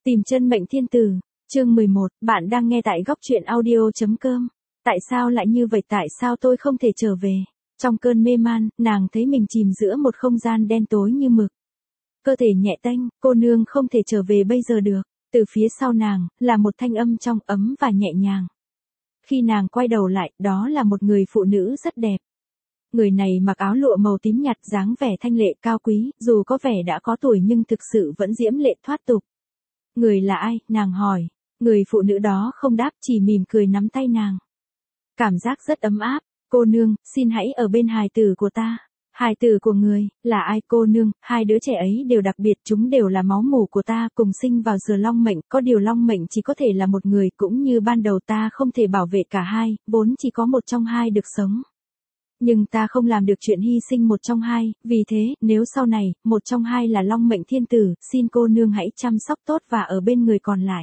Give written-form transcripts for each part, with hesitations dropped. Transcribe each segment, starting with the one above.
Tìm chân mệnh thiên tử, chương 11, bạn đang nghe tại góc truyện audio.com. Tại sao lại như vậy, tại sao tôi không thể trở về? Trong cơn mê man, nàng thấy mình chìm giữa một không gian đen tối như mực. Cơ thể nhẹ tênh, cô nương không thể trở về bây giờ được. Từ phía sau nàng, là một thanh âm trong ấm và nhẹ nhàng. Khi nàng quay đầu lại, đó là một người phụ nữ rất đẹp. Người này mặc áo lụa màu tím nhạt, dáng vẻ thanh lệ cao quý, dù có vẻ đã có tuổi nhưng thực sự vẫn diễm lệ thoát tục. Người là ai, nàng hỏi. Người phụ nữ đó không đáp, chỉ mỉm cười nắm tay nàng. Cảm giác rất ấm áp. Cô nương, xin hãy ở bên hài tử của ta. Hài tử của người, là ai cô nương? Hai đứa trẻ ấy đều đặc biệt, chúng đều là máu mủ của ta, cùng sinh vào giờ long mệnh, có điều long mệnh chỉ có thể là một người, cũng như ban đầu ta không thể bảo vệ cả hai, vốn chỉ có một trong hai được sống. Nhưng ta không làm được chuyện hy sinh một trong hai, vì thế, nếu sau này, một trong hai là long mệnh thiên tử, xin cô nương hãy chăm sóc tốt và ở bên người còn lại.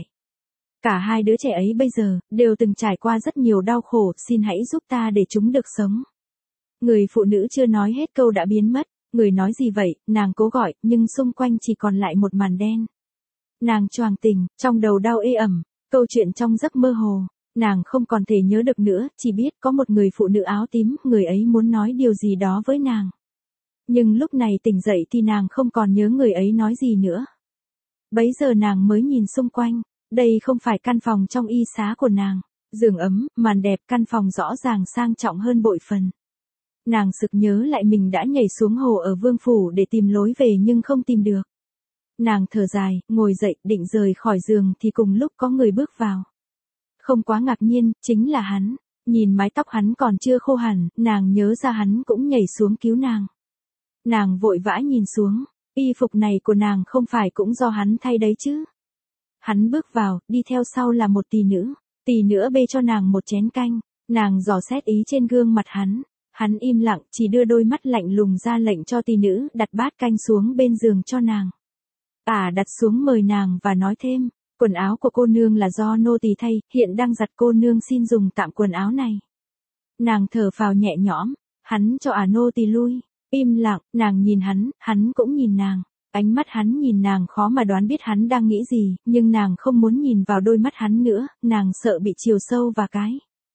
Cả hai đứa trẻ ấy bây giờ, đều từng trải qua rất nhiều đau khổ, xin hãy giúp ta để chúng được sống. Người phụ nữ chưa nói hết câu đã biến mất, người nói gì vậy, nàng cố gọi, nhưng xung quanh chỉ còn lại một màn đen. Nàng choàng tỉnh, trong đầu đau ê ẩm, câu chuyện trong giấc mơ hồ. Nàng không còn thể nhớ được nữa, chỉ biết có một người phụ nữ áo tím, người ấy muốn nói điều gì đó với nàng. Nhưng lúc này tỉnh dậy thì nàng không còn nhớ người ấy nói gì nữa. Bấy giờ nàng mới nhìn xung quanh, đây không phải căn phòng trong y xá của nàng. Giường ấm, màn đẹp, căn phòng rõ ràng sang trọng hơn bội phần. Nàng sực nhớ lại mình đã nhảy xuống hồ ở Vương Phủ để tìm lối về nhưng không tìm được. Nàng thở dài, ngồi dậy, định rời khỏi giường thì cùng lúc có người bước vào. Không quá ngạc nhiên, chính là hắn. Nhìn mái tóc hắn còn chưa khô hẳn, nàng nhớ ra hắn cũng nhảy xuống cứu nàng. Nàng vội vã nhìn xuống, y phục này của nàng không phải cũng do hắn thay đấy chứ. Hắn bước vào, đi theo sau là một tỳ nữ. Tỳ nữ bê cho nàng một chén canh, nàng dò xét ý trên gương mặt hắn. Hắn im lặng, chỉ đưa đôi mắt lạnh lùng ra lệnh cho tỳ nữ đặt bát canh xuống bên giường cho nàng. Đặt xuống mời nàng và nói thêm. Quần áo của cô nương là do nô tỳ thay, hiện đang giặt, cô nương xin dùng tạm quần áo này. Nàng thở phào nhẹ nhõm, hắn cho nô tỳ lui, im lặng, nàng nhìn hắn cũng nhìn nàng. Ánh mắt hắn nhìn nàng khó mà đoán biết hắn đang nghĩ gì, nhưng nàng không muốn nhìn vào đôi mắt hắn nữa, nàng sợ bị chiều sâu và cái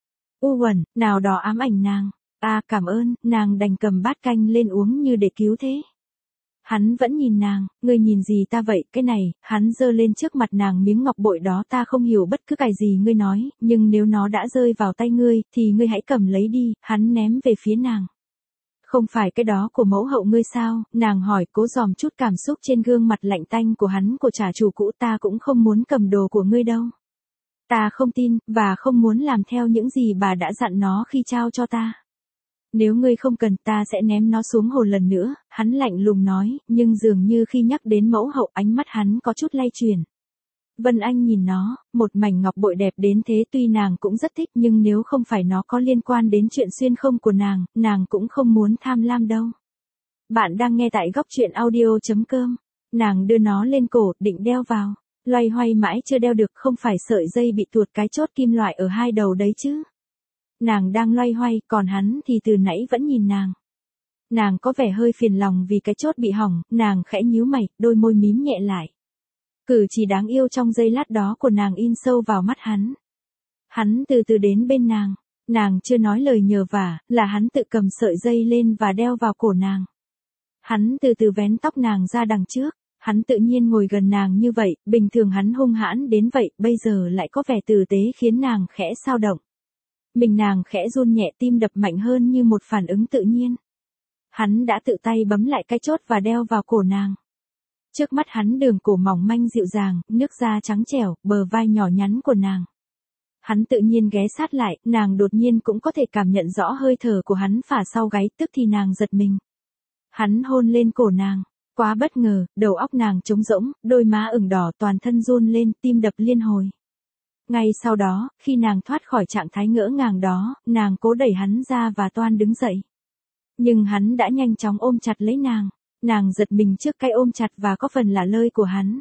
u uẩn nào đó ám ảnh nàng. Cảm ơn, nàng đành cầm bát canh lên uống như để cứu thế. Hắn vẫn nhìn nàng, ngươi nhìn gì ta vậy, cái này, hắn giơ lên trước mặt nàng miếng ngọc bội đó, ta không hiểu bất cứ cái gì ngươi nói, nhưng nếu nó đã rơi vào tay ngươi, thì ngươi hãy cầm lấy đi, hắn ném về phía nàng. Không phải cái đó của mẫu hậu ngươi sao, nàng hỏi, cố dòm chút cảm xúc trên gương mặt lạnh tanh của hắn, của trả chủ cũ, ta cũng không muốn cầm đồ của ngươi đâu. Ta không tin, và không muốn làm theo những gì bà đã dặn nó khi trao cho ta. Nếu ngươi không cần, ta sẽ ném nó xuống hồ lần nữa, hắn lạnh lùng nói, nhưng dường như khi nhắc đến mẫu hậu, ánh mắt hắn có chút lay chuyển. Vân Anh nhìn nó, một mảnh ngọc bội đẹp đến thế, tuy nàng cũng rất thích, nhưng nếu không phải nó có liên quan đến chuyện xuyên không của nàng cũng không muốn tham lam đâu. Bạn đang nghe tại góc truyện audio.com. Nàng đưa nó lên cổ, định đeo vào. Loay hoay mãi chưa đeo được, không phải sợi dây bị tuột cái chốt kim loại ở hai đầu đấy chứ. Nàng đang loay hoay, còn hắn thì từ nãy vẫn nhìn nàng. Nàng có vẻ hơi phiền lòng vì cái chốt bị hỏng, nàng khẽ nhíu mày, đôi môi mím nhẹ lại. Cử chỉ đáng yêu trong giây lát đó của nàng in sâu vào mắt hắn. Hắn từ từ đến bên nàng chưa nói lời nhờ vả, là hắn tự cầm sợi dây lên và đeo vào cổ nàng. Hắn từ từ vén tóc nàng ra đằng trước, hắn tự nhiên ngồi gần nàng như vậy, bình thường hắn hung hãn đến vậy, bây giờ lại có vẻ tử tế khiến nàng khẽ xao động. Mình nàng khẽ run nhẹ, tim đập mạnh hơn như một phản ứng tự nhiên. Hắn đã tự tay bấm lại cái chốt và đeo vào cổ nàng. Trước mắt hắn đường cổ mỏng manh dịu dàng, nước da trắng trẻo, bờ vai nhỏ nhắn của nàng. Hắn tự nhiên ghé sát lại, nàng đột nhiên cũng có thể cảm nhận rõ hơi thở của hắn phả sau gáy, tức thì nàng giật mình. Hắn hôn lên cổ nàng, quá bất ngờ, đầu óc nàng trống rỗng, đôi má ửng đỏ, toàn thân run lên, tim đập liên hồi. Ngay sau đó, khi nàng thoát khỏi trạng thái ngỡ ngàng đó, nàng cố đẩy hắn ra và toan đứng dậy. Nhưng hắn đã nhanh chóng ôm chặt lấy nàng. Nàng giật mình trước cái ôm chặt và có phần lả lơi của hắn.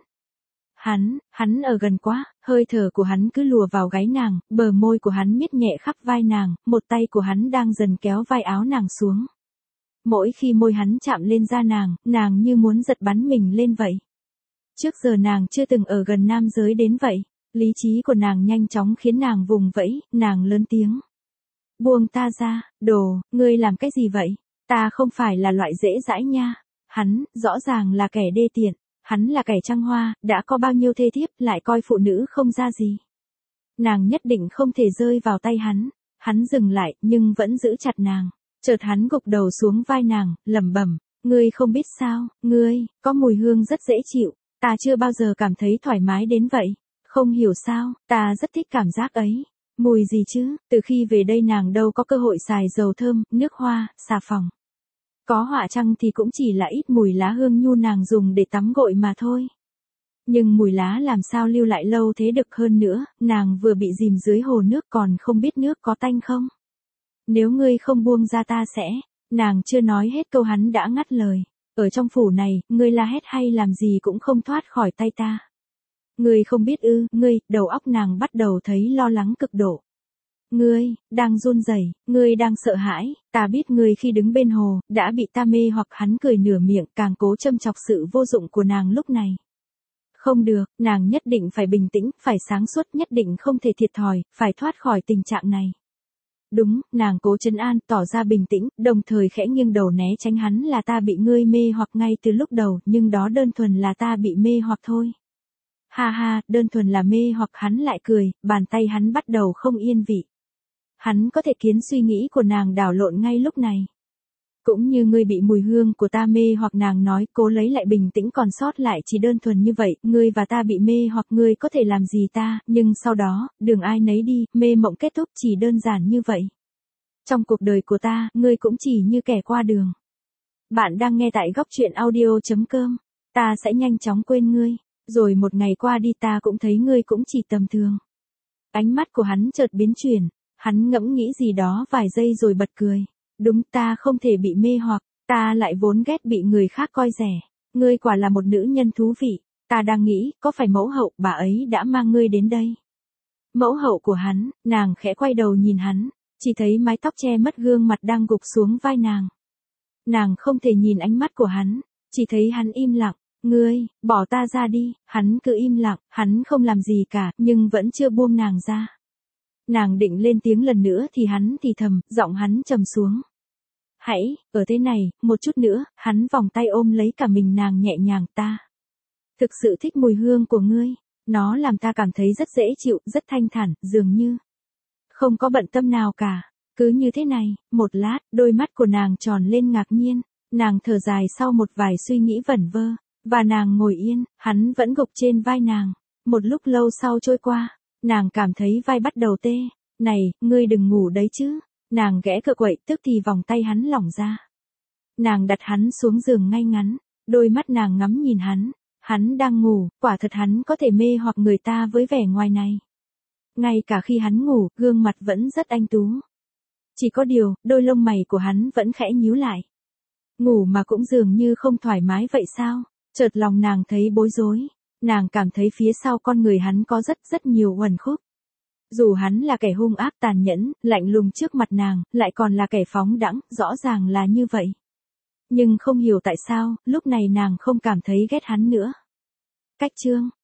Hắn ở gần quá, hơi thở của hắn cứ lùa vào gáy nàng, bờ môi của hắn miết nhẹ khắp vai nàng, một tay của hắn đang dần kéo vai áo nàng xuống. Mỗi khi môi hắn chạm lên da nàng như muốn giật bắn mình lên vậy. Trước giờ nàng chưa từng ở gần nam giới đến vậy. Lý trí của nàng nhanh chóng khiến nàng vùng vẫy, nàng lớn tiếng. Buông ta ra, đồ, ngươi làm cái gì vậy? Ta không phải là loại dễ dãi nha. Hắn, rõ ràng là kẻ đê tiện. Hắn là kẻ trăng hoa, đã có bao nhiêu thê thiếp lại coi phụ nữ không ra gì. Nàng nhất định không thể rơi vào tay hắn. Hắn dừng lại, nhưng vẫn giữ chặt nàng. Chợt hắn gục đầu xuống vai nàng, lẩm bẩm. Ngươi không biết sao, ngươi, có mùi hương rất dễ chịu. Ta chưa bao giờ cảm thấy thoải mái đến vậy. Không hiểu sao, ta rất thích cảm giác ấy. Mùi gì chứ, từ khi về đây nàng đâu có cơ hội xài dầu thơm, nước hoa, xà phòng. Có họa chăng thì cũng chỉ là ít mùi lá hương nhu nàng dùng để tắm gội mà thôi. Nhưng mùi lá làm sao lưu lại lâu thế được, hơn nữa, nàng vừa bị dìm dưới hồ nước còn không biết nước có tanh không. Nếu ngươi không buông ra ta sẽ, nàng chưa nói hết câu hắn đã ngắt lời. Ở trong phủ này, ngươi la hét hay làm gì cũng không thoát khỏi tay ta. Ngươi không biết ư, ngươi, đầu óc nàng bắt đầu thấy lo lắng cực độ. Ngươi, đang run rẩy, ngươi đang sợ hãi, ta biết ngươi khi đứng bên hồ, đã bị ta mê hoặc. Hắn cười nửa miệng càng cố châm chọc sự vô dụng của nàng lúc này. Không được, nàng nhất định phải bình tĩnh, phải sáng suốt, nhất định không thể thiệt thòi, phải thoát khỏi tình trạng này. Đúng, nàng cố trấn an, tỏ ra bình tĩnh, đồng thời khẽ nghiêng đầu né tránh hắn. Là ta bị ngươi mê hoặc ngay từ lúc đầu, nhưng đó đơn thuần là ta bị mê hoặc thôi. Ha ha, đơn thuần là mê hoặc. Hắn lại cười, bàn tay hắn bắt đầu không yên vị. Hắn có thể khiến suy nghĩ của nàng đảo lộn ngay lúc này. Cũng như ngươi bị mùi hương của ta mê hoặc, nàng nói, cố lấy lại bình tĩnh, còn sót lại chỉ đơn thuần như vậy. Ngươi và ta bị mê hoặc, ngươi có thể làm gì ta, nhưng sau đó, đường ai nấy đi, mê mộng kết thúc, chỉ đơn giản như vậy. Trong cuộc đời của ta, ngươi cũng chỉ như kẻ qua đường. Bạn đang nghe tại góc truyện audio.com. Ta sẽ nhanh chóng quên ngươi. Rồi một ngày qua đi ta cũng thấy ngươi cũng chỉ tầm thường. Ánh mắt của hắn chợt biến chuyển. Hắn ngẫm nghĩ gì đó vài giây rồi bật cười. Đúng, ta không thể bị mê hoặc. Ta lại vốn ghét bị người khác coi rẻ. Ngươi quả là một nữ nhân thú vị. Ta đang nghĩ, có phải mẫu hậu bà ấy đã mang ngươi đến đây? Mẫu hậu của hắn, nàng khẽ quay đầu nhìn hắn. Chỉ thấy mái tóc che mất gương mặt đang gục xuống vai nàng. Nàng không thể nhìn ánh mắt của hắn. Chỉ thấy hắn im lặng. Ngươi, bỏ ta ra đi. Hắn cứ im lặng, hắn không làm gì cả, nhưng vẫn chưa buông nàng ra. Nàng định lên tiếng lần nữa thì hắn thì thầm, giọng hắn trầm xuống. Hãy, ở thế này, một chút nữa. Hắn vòng tay ôm lấy cả mình nàng nhẹ nhàng. Ta thực sự thích mùi hương của ngươi. Nó làm ta cảm thấy rất dễ chịu, rất thanh thản, dường như không có bận tâm nào cả. Cứ như thế này, một lát, đôi mắt của nàng tròn lên ngạc nhiên. Nàng thở dài sau một vài suy nghĩ vẩn vơ. Và nàng ngồi yên, hắn vẫn gục trên vai nàng. Một lúc lâu sau trôi qua, nàng cảm thấy vai bắt đầu tê. Này, ngươi đừng ngủ đấy chứ. Nàng ghé cựa quậy, tức thì vòng tay hắn lỏng ra. Nàng đặt hắn xuống giường ngay ngắn. Đôi mắt nàng ngắm nhìn hắn. Hắn đang ngủ, quả thật hắn có thể mê hoặc người ta với vẻ ngoài này. Ngay cả khi hắn ngủ, gương mặt vẫn rất anh tú. Chỉ có điều, đôi lông mày của hắn vẫn khẽ nhíu lại. Ngủ mà cũng dường như không thoải mái vậy sao? Chợt lòng nàng thấy bối rối. Nàng cảm thấy phía sau con người hắn có rất nhiều uẩn khúc. Dù hắn là kẻ hung ác tàn nhẫn, lạnh lùng trước mặt nàng, lại còn là kẻ phóng đãng, rõ ràng là như vậy. Nhưng không hiểu tại sao, lúc này nàng không cảm thấy ghét hắn nữa. Cách chương